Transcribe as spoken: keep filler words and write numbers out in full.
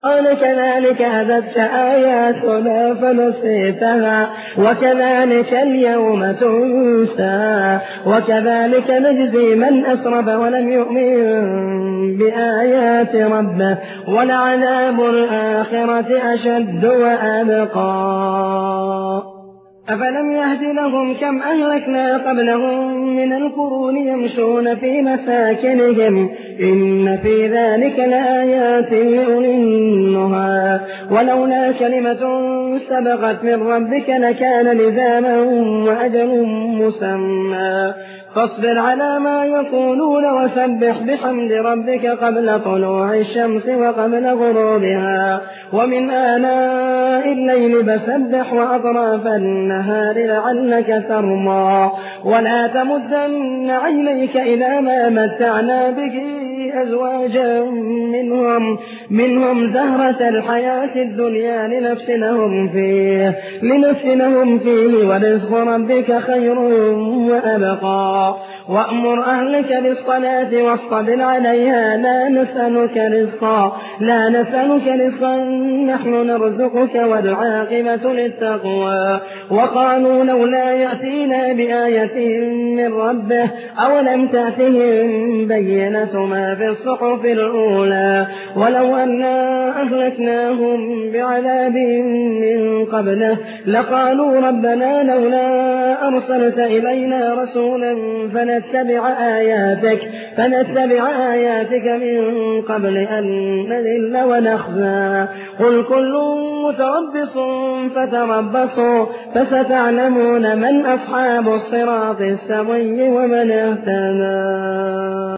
قال كذلك أتتك آياتنا فنسيتها وكذلك اليوم تنسى وكذلك نجزي من أسرف ولم يؤمن بآيات ربه ولعذاب الآخرة أشد وأبقى. أفلم يهد لهم كم أهلكنا قبلهم من القرون يمشون في مساكنهم إن في ذلك لآيات لأولي النهى ولولا كلمة سبقت من ربك لكان لزاما وأجل مسمى فاصبر على ما يقولون وسبح بحمد ربك قبل طلوع الشمس وقبل غروبها ومن آناء الليل فسبح وأطراف النهار لعلك ترضى ولا تمدن عينيك إلى ما متعنا به أزواجا منهم منهم زهرة الحياة الدنيا لنفتنهم فيه لنفتنهم فيه ورزق ربك خير وأبقى. وأمر أهلك بالصلاة واصطبر عليها لا نسألك رزقا لا نسألك رزقا نحن نرزقك والعاقبة للتقوى. وقالوا لولا يأتينا بآية من ربه أولم تأتهم بينة ما في الصحف الأولى ولو أنا أهلكناهم بعذاب من قبله لقالوا ربنا لولا أرسلت إلينا رسولا فنتبع آياتك فنتبع آياتك من قبل أن نذل ونخزى قل كل متربص فتربصوا فستعلمون من أصحاب الصراط السوي ومن اهتدى.